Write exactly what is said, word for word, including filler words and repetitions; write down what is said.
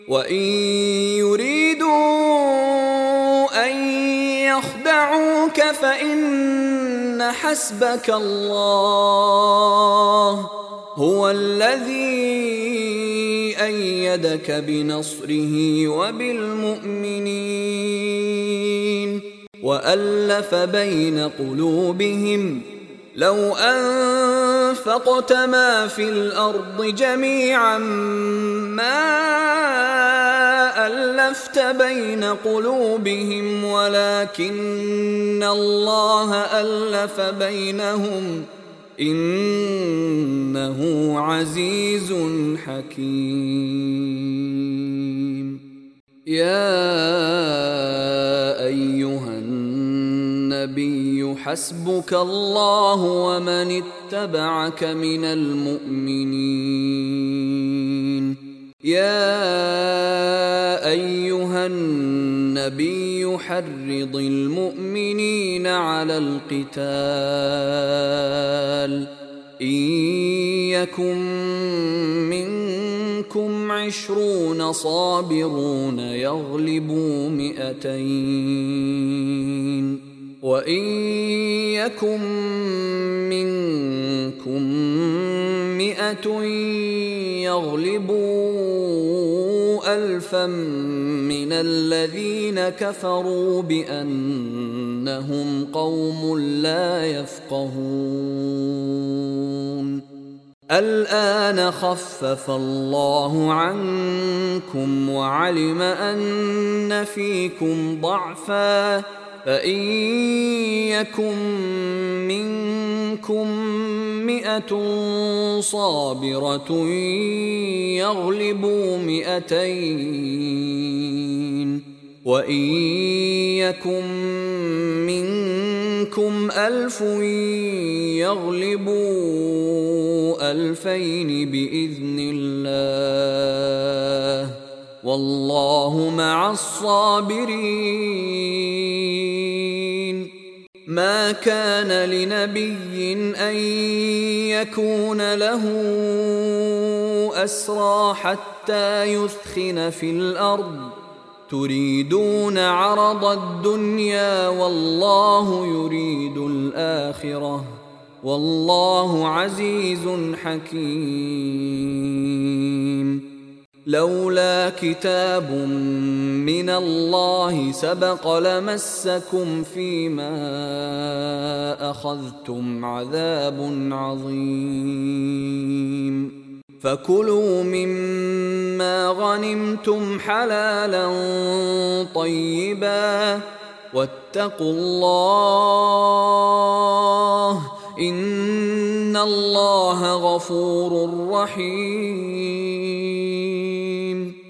وإن يريدوا أن يخدعوك فإن حسبك الله هو الذي أيدك بنصره وبالمؤمنين وألف بين قلوبهم لو أنفقت ما في الأرض جميعا ما ألفت بين قلوبهم ولكن الله ألف بينهم إنه عزيز حكيم. يا أيها النبي حسبك الله ومن اتبعك من المؤمنين. يا أيها النبي حرض المؤمنين على القتال إن يكن منكم عشرون صابرون يغلبوا مئتين وإن يكن منكم مئة يغلبوا ألفا من الذين كفروا بأنهم قوم لا يفقهون. الآن خفف الله عنكم وعلم أن فيكم ضعفا فإن يكن منكم مئة صابرة يغلبوا مئتين وإن يكن منكم ألف يغلبوا ألفين بإذن الله والله مع الصابرين. ما كان لنبي أن يكون له أسرى حتى يثخن في الأرض تريدون عرض الدنيا والله يريد الآخرة والله عزيز حكيم. لولا كتاب من الله سبق لمسكم فيما أخذتم عذاب عظيم. فكلوا مما غنمتم حلالا طيبا واتقوا الله إن الله غفور رحيم.